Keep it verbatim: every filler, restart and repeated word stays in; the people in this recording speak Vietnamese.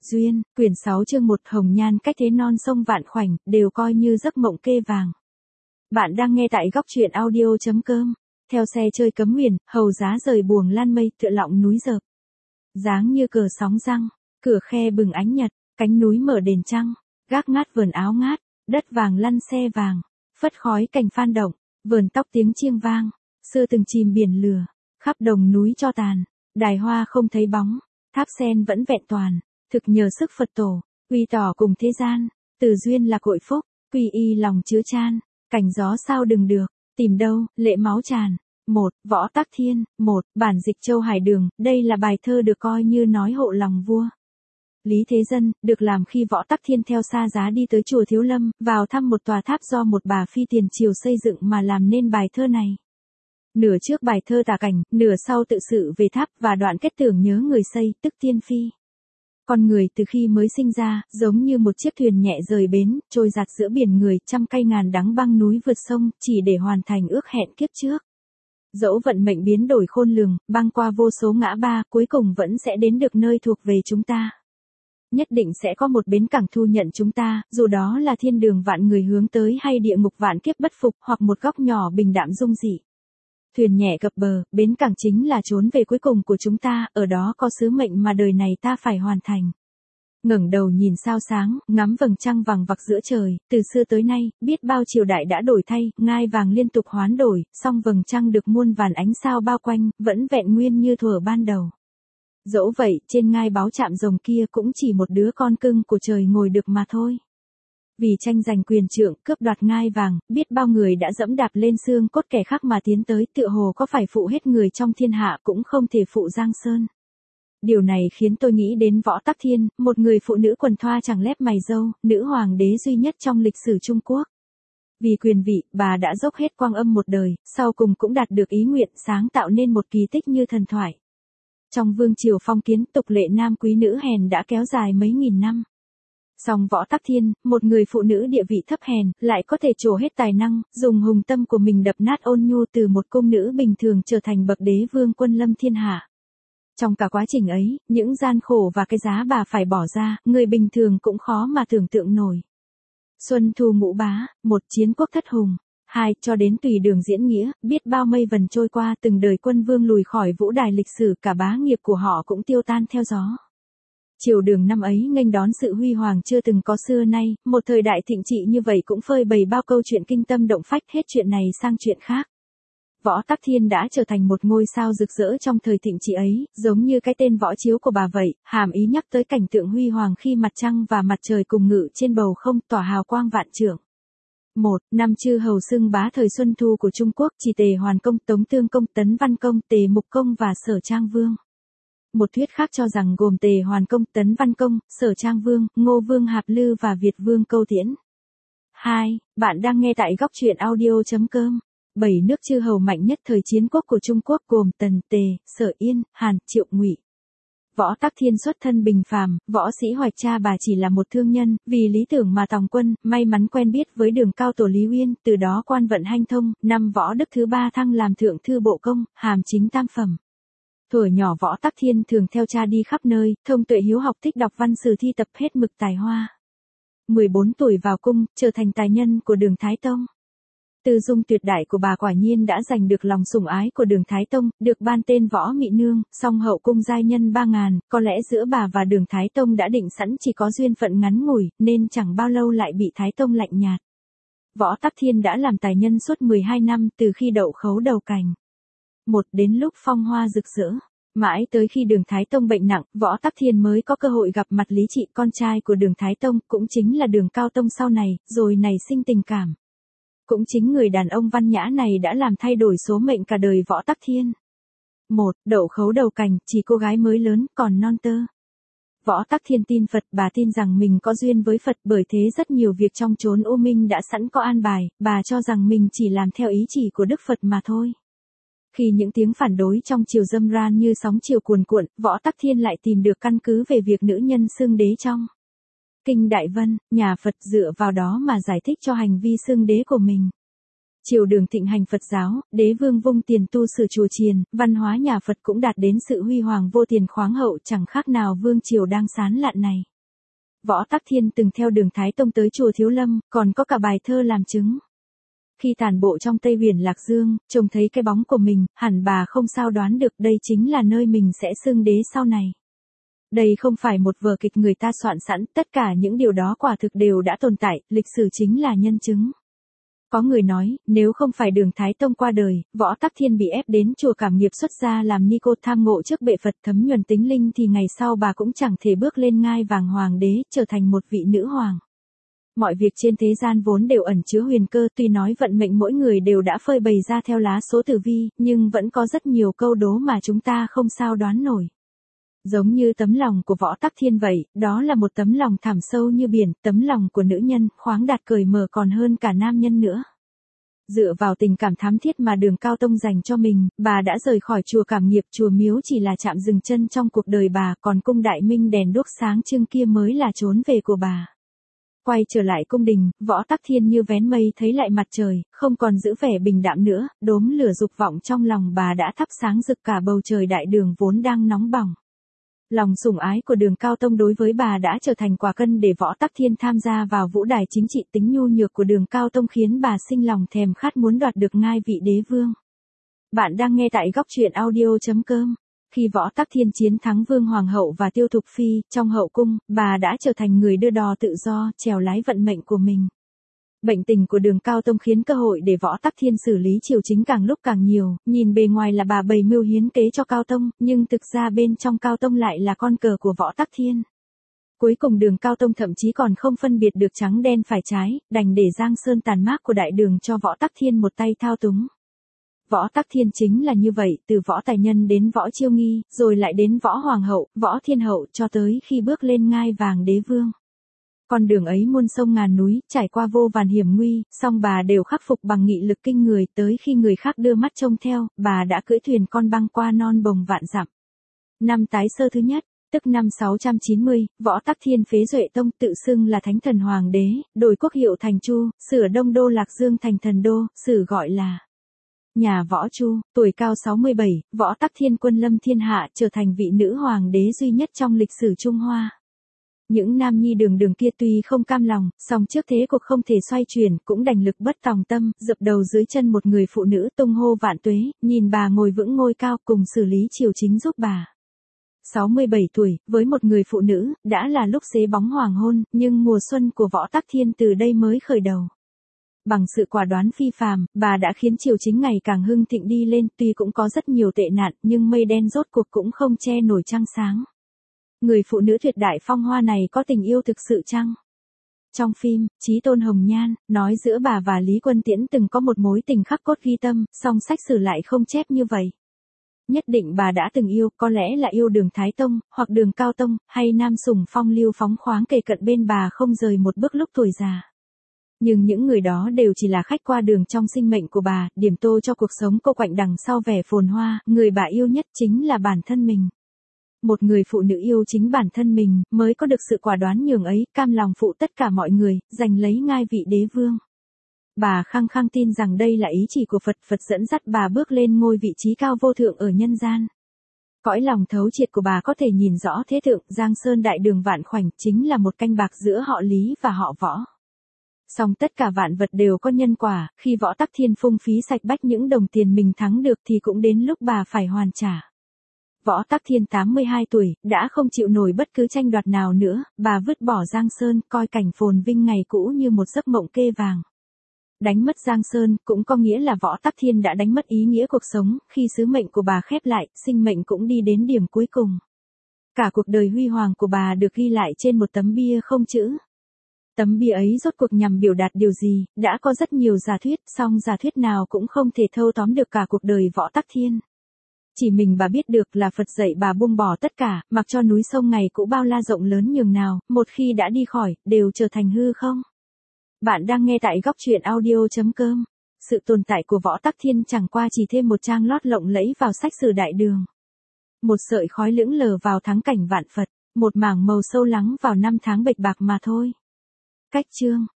Duyên, quyển sáu chương một Hồng nhan cách thế non sông vạn khoảnh, đều coi như giấc mộng kê vàng. Bạn đang nghe tại góc truyện audio.com. Theo xe chơi cấm huyền, hầu giá rời buồng lan mây tựa lọng núi dợp. Dáng như cờ sóng răng, cửa khe bừng ánh nhật, cánh núi mở đền trăng, gác ngát vườn áo ngát, đất vàng lăn xe vàng, phất khói cành phan động, vườn tóc tiếng chiêng vang, xưa từng chìm biển lửa, khắp đồng núi cho tàn, đài hoa không thấy bóng, tháp sen vẫn vẹn toàn. Thực nhờ sức Phật tổ, quy tỏ cùng thế gian, từ duyên là cội phúc, quy y lòng chứa chan, cảnh gió sao đừng được, tìm đâu, lệ máu tràn. Một, Võ Tắc Thiên, một, bản dịch Châu Hải Đường, đây là bài thơ được coi như nói hộ lòng vua Lý Thế Dân, được làm khi Võ Tắc Thiên theo xa giá đi tới chùa Thiếu Lâm, vào thăm một tòa tháp do một bà phi tiền triều xây dựng mà làm nên bài thơ này. Nửa trước bài thơ tả cảnh, nửa sau tự sự về tháp và đoạn kết tưởng nhớ người xây, tức Tiên Phi. Con người từ khi mới sinh ra, giống như một chiếc thuyền nhẹ rời bến, trôi dạt giữa biển người, trăm cây ngàn đắng băng núi vượt sông, chỉ để hoàn thành ước hẹn kiếp trước. Dẫu vận mệnh biến đổi khôn lường, băng qua vô số ngã ba, cuối cùng vẫn sẽ đến được nơi thuộc về chúng ta. Nhất định sẽ có một bến cảng thu nhận chúng ta, dù đó là thiên đường vạn người hướng tới hay địa ngục vạn kiếp bất phục, hoặc một góc nhỏ bình đạm dung dị. Thuyền nhẹ cập bờ, bến cảng chính là chốn về cuối cùng của chúng ta, ở đó có sứ mệnh mà đời này ta phải hoàn thành. Ngẩng đầu nhìn sao sáng, ngắm vầng trăng vằng vặc giữa trời, từ xưa tới nay, biết bao triều đại đã đổi thay, ngai vàng liên tục hoán đổi, song vầng trăng được muôn vàn ánh sao bao quanh, vẫn vẹn nguyên như thuở ban đầu. Dẫu vậy, trên ngai báo chạm rồng kia cũng chỉ một đứa con cưng của trời ngồi được mà thôi. Vì tranh giành quyền trượng, cướp đoạt ngai vàng, biết bao người đã dẫm đạp lên xương cốt kẻ khác mà tiến tới, tựa hồ có phải phụ hết người trong thiên hạ cũng không thể phụ Giang Sơn. Điều này khiến tôi nghĩ đến Võ Tắc Thiên, một người phụ nữ quần thoa chẳng lép mày râu, nữ hoàng đế duy nhất trong lịch sử Trung Quốc. Vì quyền vị, bà đã dốc hết quang âm một đời, sau cùng cũng đạt được ý nguyện, sáng tạo nên một kỳ tích như thần thoại. Trong vương triều phong kiến, tục lệ nam quý nữ hèn đã kéo dài mấy nghìn năm. Song Võ Tắc Thiên, một người phụ nữ địa vị thấp hèn, lại có thể trổ hết tài năng, dùng hùng tâm của mình đập nát ôn nhu từ một cung nữ bình thường trở thành bậc đế vương quân lâm thiên hạ. Trong cả quá trình ấy, những gian khổ và cái giá bà phải bỏ ra, người bình thường cũng khó mà tưởng tượng nổi. Xuân thu ngũ bá, một chiến quốc thất hùng. Hai, cho đến tùy đường diễn nghĩa, biết bao mây vần trôi qua, từng đời quân vương lùi khỏi vũ đài lịch sử, cả bá nghiệp của họ cũng tiêu tan theo gió. Triều Đường năm ấy nghênh đón sự huy hoàng chưa từng có xưa nay, một thời đại thịnh trị như vậy cũng phơi bày bao câu chuyện kinh tâm động phách, hết chuyện này sang chuyện khác. Võ Tắc Thiên đã trở thành một ngôi sao rực rỡ trong thời thịnh trị ấy, giống như cái tên Võ Chiếu của bà vậy, hàm ý nhắc tới cảnh tượng huy hoàng khi mặt trăng và mặt trời cùng ngự trên bầu không, tỏa hào quang vạn trượng. Một, năm chư hầu xưng bá thời Xuân Thu của Trung Quốc, chỉ Tề Hoàn Công, Tống Tương Công, Tấn Văn Công, Tề Mục Công và Sở Trang Vương. Một thuyết khác cho rằng gồm Tề Hoàn Công, Tấn Văn Công, Sở Trang Vương, Ngô Vương Hạp Lư và Việt Vương Câu Tiễn. Hai, bạn đang nghe tại góc truyện audio.com. Bảy nước chư hầu mạnh nhất thời chiến quốc của Trung Quốc gồm Tần, Tề, Sở Yên, Hàn, Triệu, Ngụy. Võ Tắc Thiên xuất thân bình phàm, võ sĩ Hoạch cha bà chỉ là một thương nhân, vì lý tưởng mà tòng quân, may mắn quen biết với Đường Cao Tổ Lý Uyên, từ đó quan vận hanh thông, năm Võ Đức thứ ba thăng làm thượng thư bộ công, hàm chính tam phẩm. Thuở nhỏ Võ Tắc Thiên thường theo cha đi khắp nơi, thông tuệ hiếu học, thích đọc văn sử, thi tập hết mực tài hoa. mười bốn tuổi vào cung, trở thành tài nhân của Đường Thái Tông. Tư dung tuyệt đại của bà quả nhiên đã giành được lòng sủng ái của Đường Thái Tông, được ban tên Võ Mị Nương, song hậu cung giai nhân ba ngàn, có lẽ giữa bà và Đường Thái Tông đã định sẵn chỉ có duyên phận ngắn ngủi, nên chẳng bao lâu lại bị Thái Tông lạnh nhạt. Võ Tắc Thiên đã làm tài nhân suốt mười hai năm từ khi đậu khấu đầu cành. Một, đến lúc phong hoa rực rỡ. Mãi tới khi Đường Thái Tông bệnh nặng, Võ Tắc Thiên mới có cơ hội gặp mặt Lý Trị, con trai của Đường Thái Tông, cũng chính là Đường Cao Tông sau này, rồi nảy sinh tình cảm. Cũng chính người đàn ông văn nhã này đã làm thay đổi số mệnh cả đời Võ Tắc Thiên. Một, đậu khấu đầu cành, chỉ cô gái mới lớn, còn non tơ. Võ Tắc Thiên tin Phật, bà tin rằng mình có duyên với Phật, bởi thế rất nhiều việc trong chốn u minh đã sẵn có an bài, bà cho rằng mình chỉ làm theo ý chỉ của Đức Phật mà thôi. Khi những tiếng phản đối trong triều dâm ran như sóng chiều cuồn cuộn, Võ Tắc Thiên lại tìm được căn cứ về việc nữ nhân xưng đế trong Kinh Đại Vân, nhà Phật, dựa vào đó mà giải thích cho hành vi xưng đế của mình. Triều Đường thịnh hành Phật giáo, đế vương vung tiền tu sửa chùa chiền, văn hóa nhà Phật cũng đạt đến sự huy hoàng vô tiền khoáng hậu, chẳng khác nào vương triều đang sán lạn này. Võ Tắc Thiên từng theo Đường Thái Tông tới chùa Thiếu Lâm, còn có cả bài thơ làm chứng. Khi tản bộ trong Tây Huyền Lạc Dương, trông thấy cái bóng của mình, hẳn bà không sao đoán được đây chính là nơi mình sẽ xưng đế sau này. Đây không phải một vở kịch người ta soạn sẵn, tất cả những điều đó quả thực đều đã tồn tại, lịch sử chính là nhân chứng. Có người nói, nếu không phải Đường Thái Tông qua đời, Võ Tắc Thiên bị ép đến chùa Cảm Nghiệp xuất gia làm ni cô tham ngộ trước bệ Phật thấm nhuần tính linh thì ngày sau bà cũng chẳng thể bước lên ngai vàng hoàng đế, trở thành một vị nữ hoàng. Mọi việc trên thế gian vốn đều ẩn chứa huyền cơ, tuy nói vận mệnh mỗi người đều đã phơi bày ra theo lá số tử vi, nhưng vẫn có rất nhiều câu đố mà chúng ta không sao đoán nổi. Giống như tấm lòng của Võ Tắc Thiên vậy, đó là một tấm lòng thẳm sâu như biển, tấm lòng của nữ nhân, khoáng đạt cởi mở còn hơn cả nam nhân nữa. Dựa vào tình cảm thắm thiết mà Đường Cao Tông dành cho mình, bà đã rời khỏi chùa Cảm Nghiệp, chùa miếu chỉ là chạm dừng chân trong cuộc đời bà, còn cung Đại Minh đèn đuốc sáng trưng kia mới là trốn về của bà. Quay trở lại cung đình, Võ Tắc Thiên như vén mây thấy lại mặt trời, không còn giữ vẻ bình đạm nữa, đốm lửa dục vọng trong lòng bà đã thắp sáng rực cả bầu trời đại đường vốn đang nóng bỏng. Lòng sủng ái của Đường Cao Tông đối với bà đã trở thành quả cân để Võ Tắc Thiên tham gia vào vũ đài chính trị. Tính nhu nhược của Đường Cao Tông khiến bà sinh lòng thèm khát muốn đoạt được ngai vị đế vương. Bạn đang nghe tại góc truyện audio chấm com. Khi Võ Tắc Thiên chiến thắng Vương Hoàng hậu và Tiêu Thục Phi, trong hậu cung, bà đã trở thành người đưa đò tự do, chèo lái vận mệnh của mình. Bệnh tình của Đường Cao Tông khiến cơ hội để Võ Tắc Thiên xử lý triều chính càng lúc càng nhiều, nhìn bề ngoài là bà bày mưu hiến kế cho Cao Tông, nhưng thực ra bên trong Cao Tông lại là con cờ của Võ Tắc Thiên. Cuối cùng Đường Cao Tông thậm chí còn không phân biệt được trắng đen phải trái, đành để Giang Sơn tàn mác của đại đường cho Võ Tắc Thiên một tay thao túng. Võ Tắc Thiên chính là như vậy, từ Võ Tài Nhân đến Võ Chiêu Nghi, rồi lại đến Võ Hoàng hậu, Võ Thiên hậu cho tới khi bước lên ngai vàng đế vương. Con đường ấy muôn sông ngàn núi, trải qua vô vàn hiểm nguy, song bà đều khắc phục bằng nghị lực kinh người, tới khi người khác đưa mắt trông theo, bà đã cưỡi thuyền con băng qua non bồng vạn dặm. Năm Tái Sơ thứ nhất, tức năm sáu trăm chín mươi, Võ Tắc Thiên phế Duệ Tông, tự xưng là Thánh Thần Hoàng đế, đổi quốc hiệu thành Chu, sửa Đông Đô Lạc Dương thành Thần Đô, sử gọi là nhà Võ Chu. Tuổi cao sáu mươi bảy, Võ Tắc Thiên quân lâm thiên hạ, trở thành vị nữ hoàng đế duy nhất trong lịch sử Trung Hoa. Những nam nhi đường đường kia tuy không cam lòng, song trước thế cuộc không thể xoay chuyển, cũng đành lực bất tòng tâm, dập đầu dưới chân một người phụ nữ tung hô vạn tuế, nhìn bà ngồi vững ngôi cao cùng xử lý triều chính giúp bà. sáu mươi bảy tuổi, với một người phụ nữ, đã là lúc xế bóng hoàng hôn, nhưng mùa xuân của Võ Tắc Thiên từ đây mới khởi đầu. Bằng sự quả đoán phi phàm, bà đã khiến triều chính ngày càng hưng thịnh đi lên, tuy cũng có rất nhiều tệ nạn, nhưng mây đen rốt cuộc cũng không che nổi trăng sáng. Người phụ nữ tuyệt đại phong hoa này có tình yêu thực sự chăng? Trong phim, Chí Tôn Hồng Nhan, nói giữa bà và Lý Quân Tiễn từng có một mối tình khắc cốt ghi tâm, song sách sử lại không chép như vậy. Nhất định bà đã từng yêu, có lẽ là yêu Đường Thái Tông, hoặc Đường Cao Tông, hay nam sủng phong lưu phóng khoáng kề cận bên bà không rời một bước lúc tuổi già. Nhưng những người đó đều chỉ là khách qua đường trong sinh mệnh của bà, điểm tô cho cuộc sống cô quạnh đằng sau vẻ phồn hoa, người bà yêu nhất chính là bản thân mình. Một người phụ nữ yêu chính bản thân mình, mới có được sự quả đoán nhường ấy, cam lòng phụ tất cả mọi người, giành lấy ngai vị đế vương. Bà khăng khăng tin rằng đây là ý chỉ của Phật, Phật dẫn dắt bà bước lên ngôi vị trí cao vô thượng ở nhân gian. Cõi lòng thấu triệt của bà có thể nhìn rõ thế thượng, Giang Sơn đại đường vạn khoảnh, chính là một canh bạc giữa họ Lý và họ Võ. Song tất cả vạn vật đều có nhân quả, khi Võ Tắc Thiên phung phí sạch bách những đồng tiền mình thắng được thì cũng đến lúc bà phải hoàn trả. Võ Tắc Thiên tám mươi hai tuổi, đã không chịu nổi bất cứ tranh đoạt nào nữa, bà vứt bỏ Giang Sơn, coi cảnh phồn vinh ngày cũ như một giấc mộng kê vàng. Đánh mất Giang Sơn, cũng có nghĩa là Võ Tắc Thiên đã đánh mất ý nghĩa cuộc sống, khi sứ mệnh của bà khép lại, sinh mệnh cũng đi đến điểm cuối cùng. Cả cuộc đời huy hoàng của bà được ghi lại trên một tấm bia không chữ. Tấm bia ấy rốt cuộc nhằm biểu đạt điều gì, đã có rất nhiều giả thuyết, song giả thuyết nào cũng không thể thâu tóm được cả cuộc đời Võ Tắc Thiên. Chỉ mình bà biết được là Phật dạy bà buông bỏ tất cả, mặc cho núi sông ngày cũ bao la rộng lớn nhường nào, một khi đã đi khỏi, đều trở thành hư không. Bạn đang nghe tại góc truyện audio chấm com. Sự tồn tại của Võ Tắc Thiên chẳng qua chỉ thêm một trang lót lộng lẫy vào sách sử đại đường. Một sợi khói lững lờ vào thắng cảnh vạn Phật, một mảng màu sâu lắng vào năm tháng bệch bạc mà thôi. Cách chương